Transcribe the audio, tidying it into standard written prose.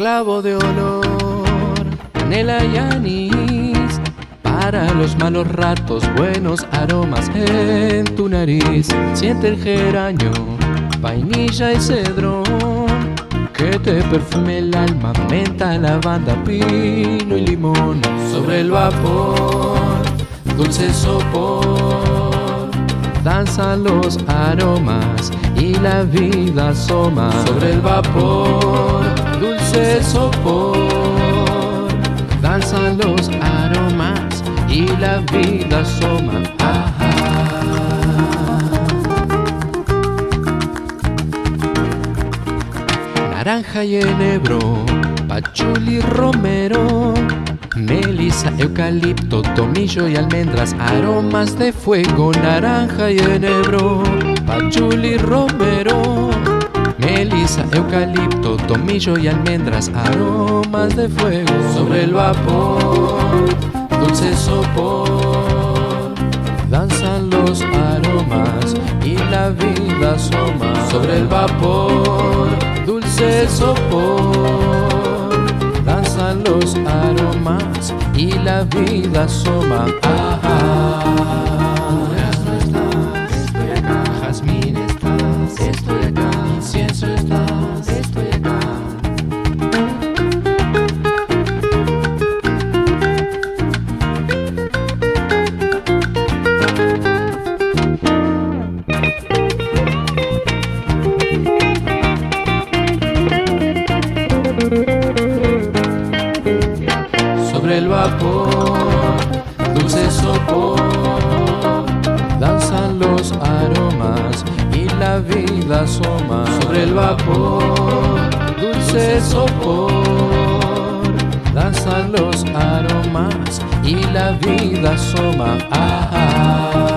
clavo de olor, canela y anís, para los malos ratos, buenos aromas en tu nariz. Siente el geranio, vainilla y cedrón, que te perfume el alma, menta, lavanda, pino y limón. Sobre el vapor, dulce sopor, danzan los aromas y la vida asoma. Sobre el vapor, dulce sopor, danzan los aromas y la vida asoma. Naranja y enebro, pachuli, romero, melisa, eucalipto, tomillo y almendras, aromas de fuego. Naranja y enebro, pachuli, romero, melisa, eucalipto, tomillo y almendras, aromas de fuego. Sobre el vapor, dulce sopor, danzan los aromas y la vida asoma. Sobre el vapor, dulce sopor, danzan los aromas y la vida asoma. Durazno estás, estoy acá. Jazmín estás, estoy acá. Incienso estás, estoy acá. Sobre el vapor, dulce sopor, danzan los aromas y la vida asoma. Sobre el vapor, dulce sopor, danzan los aromas y la vida asoma.